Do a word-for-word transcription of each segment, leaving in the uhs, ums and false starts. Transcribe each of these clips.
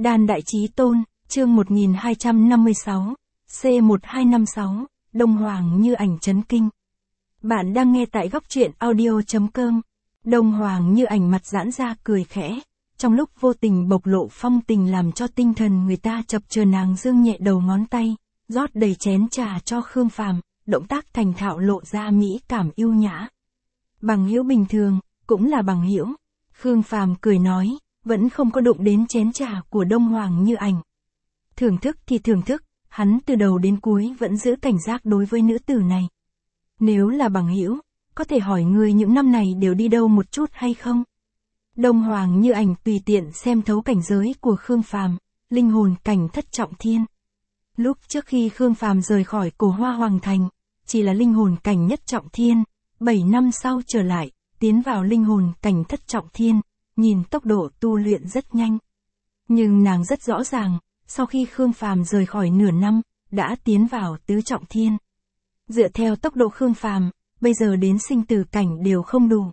Đan Đại Chí Tôn, chương một nghìn hai trăm năm mươi sáu, C một hai năm sáu, Đông Hoàng Như Ảnh chấn kinh. Bạn đang nghe tại góc truyện audio chấm com. Đông Hoàng Như Ảnh mặt giãn ra cười khẽ, trong lúc vô tình bộc lộ phong tình làm cho tinh thần người ta chập chờn. Nàng dương nhẹ đầu ngón tay, rót đầy chén trà cho Khương Phàm, động tác thành thạo lộ ra mỹ cảm yêu nhã. Bằng hữu bình thường, cũng là bằng hữu. Khương Phàm cười nói, vẫn không có đụng đến chén trà của Đông Hoàng Như Ảnh. Thưởng thức thì thưởng thức, hắn từ đầu đến cuối vẫn giữ cảnh giác đối với nữ tử này. Nếu là bằng hữu, có thể hỏi người những năm này đều đi đâu một chút hay không? Đông Hoàng Như Ảnh tùy tiện xem thấu cảnh giới của Khương Phàm, linh hồn cảnh thất trọng thiên. Lúc trước khi Khương Phàm rời khỏi Cổ Hoa Hoàng Thành, chỉ là linh hồn cảnh nhất trọng thiên, bảy năm sau trở lại, tiến vào linh hồn cảnh thất trọng thiên, nhìn tốc độ tu luyện rất nhanh. Nhưng nàng rất rõ ràng, sau khi Khương Phàm rời khỏi nửa năm, đã tiến vào tứ trọng thiên. Dựa theo tốc độ Khương Phàm, bây giờ đến sinh tử cảnh đều không đủ.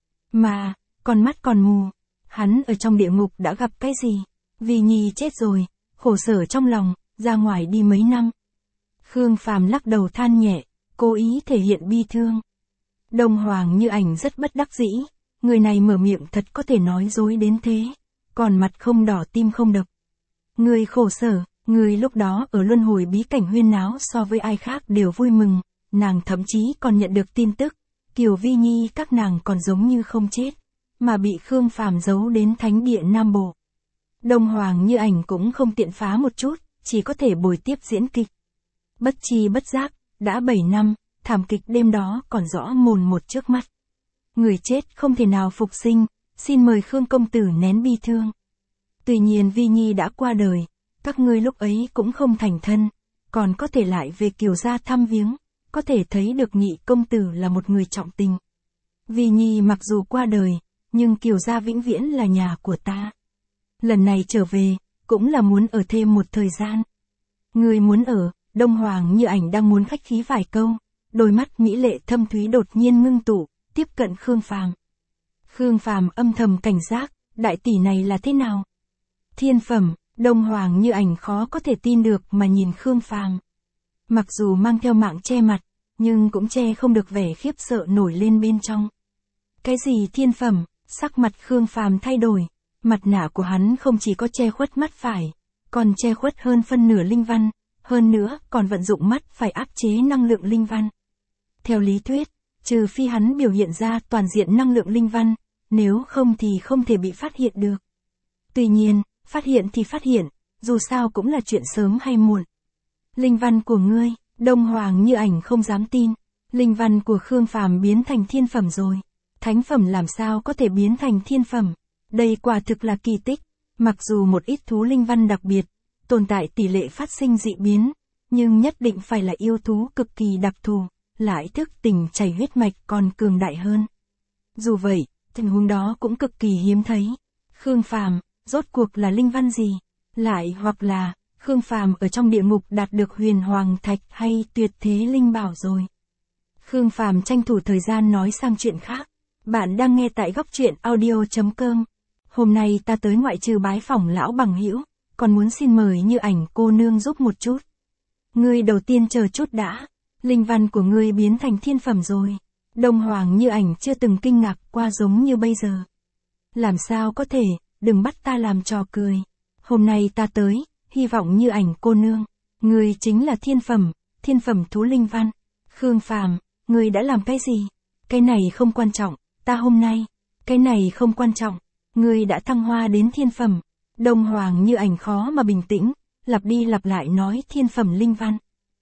Mà, con mắt còn mù, hắn ở trong địa ngục đã gặp cái gì? Vì Nhi chết rồi, khổ sở trong lòng, ra ngoài đi mấy năm. Khương Phàm lắc đầu than nhẹ, cố ý thể hiện bi thương. Đông Hoàng Như Ảnh rất bất đắc dĩ, người này mở miệng thật có thể nói dối đến thế, còn mặt không đỏ tim không đập. Người khổ sở, người lúc đó ở luân hồi bí cảnh huyên náo so với ai khác đều vui mừng, nàng thậm chí còn nhận được tin tức, Kiều Vi Nhi các nàng còn giống như không chết, mà bị Khương Phàm giấu đến thánh địa Nam Bộ. Đông Hoàng Như Ảnh cũng không tiện phá một chút, chỉ có thể bồi tiếp diễn kịch. Bất chi bất giác, đã bảy năm, thảm kịch đêm đó còn rõ mồn một trước mắt. Người chết không thể nào phục sinh, xin mời Khương công tử nén bi thương. Tuy nhiên Vi Nhi đã qua đời, các ngươi lúc ấy cũng không thành thân, còn có thể lại về Kiều gia thăm viếng, có thể thấy được Nhị công tử là một người trọng tình. Vi Nhi mặc dù qua đời, nhưng Kiều gia vĩnh viễn là nhà của ta. Lần này trở về, cũng là muốn ở thêm một thời gian. Người muốn ở, Đông Hoàng Như Ảnh đang muốn khách khí vài câu, đôi mắt mỹ lệ thâm thúy đột nhiên ngưng tụ, tiếp cận Khương Phàm. Khương Phàm âm thầm cảnh giác, đại tỷ này là thế nào? Thiên phẩm, Đông Hoàng Như Ảnh khó có thể tin được mà nhìn Khương Phàm. Mặc dù mang theo mạng che mặt, nhưng cũng che không được vẻ khiếp sợ nổi lên bên trong. Cái gì thiên phẩm? Sắc mặt Khương Phàm thay đổi, mặt nạ của hắn không chỉ có che khuất mắt phải, còn che khuất hơn phân nửa linh văn, hơn nữa còn vận dụng mắt phải áp chế năng lượng linh văn. Theo lý thuyết, trừ phi hắn biểu hiện ra toàn diện năng lượng linh văn, nếu không thì không thể bị phát hiện được. Tuy nhiên, phát hiện thì phát hiện, dù sao cũng là chuyện sớm hay muộn. Linh văn của ngươi, Đông Hoàng Như Ảnh không dám tin, linh văn của Khương Phàm biến thành thiên phẩm rồi. Thánh phẩm làm sao có thể biến thành thiên phẩm? Đây quả thực là kỳ tích, mặc dù một ít thú linh văn đặc biệt, tồn tại tỷ lệ phát sinh dị biến, nhưng nhất định phải là yêu thú cực kỳ đặc thù, lại thức tỉnh chảy huyết mạch còn cường đại hơn. Dù vậy, tình huống đó cũng cực kỳ hiếm thấy. Khương Phàm, rốt cuộc là linh văn gì? Lại hoặc là, Khương Phàm ở trong địa ngục đạt được huyền hoàng thạch hay tuyệt thế linh bảo rồi? Khương Phàm tranh thủ thời gian nói sang chuyện khác. Bạn đang nghe tại góc truyện audio chấm com. Hôm nay ta tới ngoại trừ bái phỏng lão bằng hữu, còn muốn xin mời Như Ảnh cô nương giúp một chút. Ngươi đầu tiên chờ chút đã, linh văn của ngươi biến thành thiên phẩm rồi. Đông Hoàng Như Ảnh chưa từng kinh ngạc qua giống như bây giờ. Làm sao có thể, đừng bắt ta làm trò cười. Hôm nay ta tới, hy vọng Như Ảnh cô nương, ngươi chính là thiên phẩm, thiên phẩm thú linh văn. Khương Phàm, ngươi đã làm cái gì? Cái này không quan trọng, ta hôm nay, cái này không quan trọng, ngươi đã thăng hoa đến thiên phẩm. Đông Hoàng Như Ảnh khó mà bình tĩnh, lặp đi lặp lại nói thiên phẩm linh văn.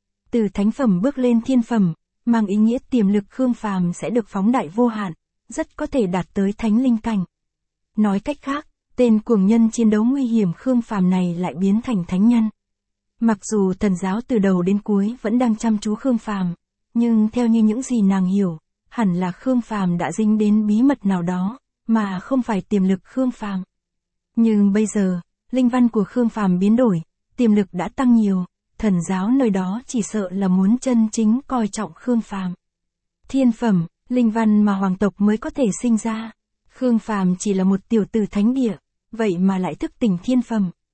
Từ thánh phẩm bước lên thiên phẩm, mang ý nghĩa tiềm lực Khương Phàm sẽ được phóng đại vô hạn, rất có thể đạt tới thánh linh cảnh. Nói cách khác, tên cuồng nhân chiến đấu nguy hiểm Khương Phàm này lại biến thành thánh nhân. Mặc dù thần giáo từ đầu đến cuối vẫn đang chăm chú Khương Phàm, nhưng theo như những gì nàng hiểu, hẳn là Khương Phàm đã dính đến bí mật nào đó, mà không phải tiềm lực Khương Phàm. Nhưng bây giờ, linh văn của Khương Phàm biến đổi, tiềm lực đã tăng nhiều, thần giáo nơi đó chỉ sợ là muốn chân chính coi trọng Khương Phàm. Thiên phẩm, linh văn mà hoàng tộc mới có thể sinh ra. Khương Phàm chỉ là một tiểu tử thánh địa, vậy mà lại thức tỉnh thiên phẩm.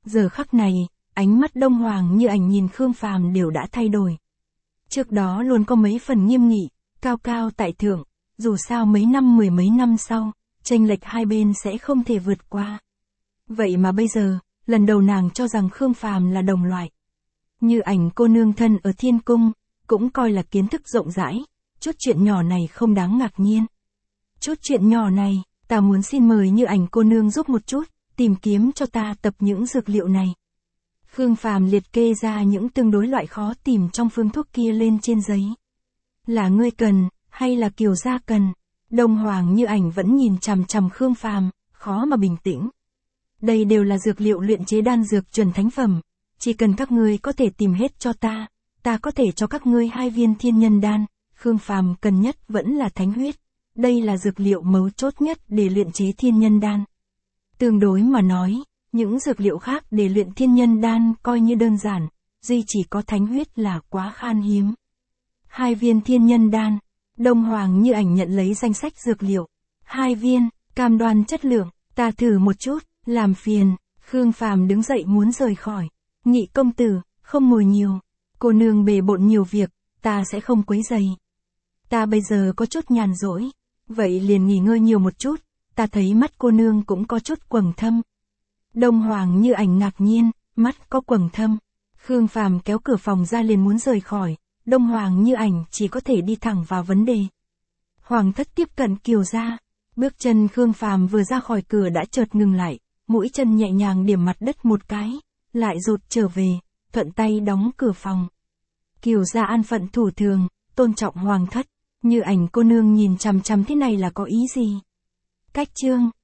Giờ khắc này, ánh mắt Đông Hoàng Như Ảnh nhìn Khương Phàm đều đã thay đổi. Trước đó luôn có mấy phần nghiêm nghị, cao cao tại thượng, dù sao mấy năm mười mấy năm sau, chênh lệch hai bên sẽ không thể vượt qua. Vậy mà bây giờ, lần đầu nàng cho rằng Khương Phàm là đồng loại. Như Ảnh cô nương thân ở thiên cung, cũng coi là kiến thức rộng rãi, chút chuyện nhỏ này không đáng ngạc nhiên. Chút chuyện nhỏ này, ta muốn xin mời Như Ảnh cô nương giúp một chút, tìm kiếm cho ta tập những dược liệu này. Khương Phàm liệt kê ra những tương đối loại khó tìm trong phương thuốc kia lên trên giấy. Là ngươi cần, hay là Kiều gia cần? Đông Hoàng Như Ảnh vẫn nhìn chằm chằm Khương Phàm, khó mà bình tĩnh. Đây đều là dược liệu luyện chế đan dược chuẩn thánh phẩm, chỉ cần các ngươi có thể tìm hết cho ta, ta có thể cho các ngươi hai viên thiên nhân đan. Khương Phàm cần nhất vẫn là thánh huyết. Đây là dược liệu mấu chốt nhất để luyện chế thiên nhân đan. Tương đối mà nói, những dược liệu khác để luyện thiên nhân đan coi như đơn giản, duy chỉ có thánh huyết là quá khan hiếm. Hai viên thiên nhân đan, Đông Hoàng Như Ảnh nhận lấy danh sách dược liệu. Hai viên, cam đoan chất lượng, ta thử một chút, làm phiền. Khương Phàm đứng dậy muốn rời khỏi. Nhị công tử, không ngồi nhiều. Cô nương bề bộn nhiều việc, ta sẽ không quấy rầy. Ta bây giờ có chút nhàn rỗi, vậy liền nghỉ ngơi nhiều một chút, ta thấy mắt cô nương cũng có chút quầng thâm. Đông Hoàng Như Ảnh ngạc nhiên, mắt có quầng thâm. Khương Phàm kéo cửa phòng ra liền muốn rời khỏi, Đông Hoàng Như Ảnh chỉ có thể đi thẳng vào vấn đề. Hoàng thất tiếp cận Kiều gia. Bước chân Khương Phàm vừa ra khỏi cửa đã chợt ngừng lại, mũi chân nhẹ nhàng điểm mặt đất một cái, lại rụt trở về, thuận tay đóng cửa phòng. Kiều gia an phận thủ thường, tôn trọng Hoàng thất. Như Ảnh cô nương nhìn chằm chằm thế này là có ý gì? Cách chương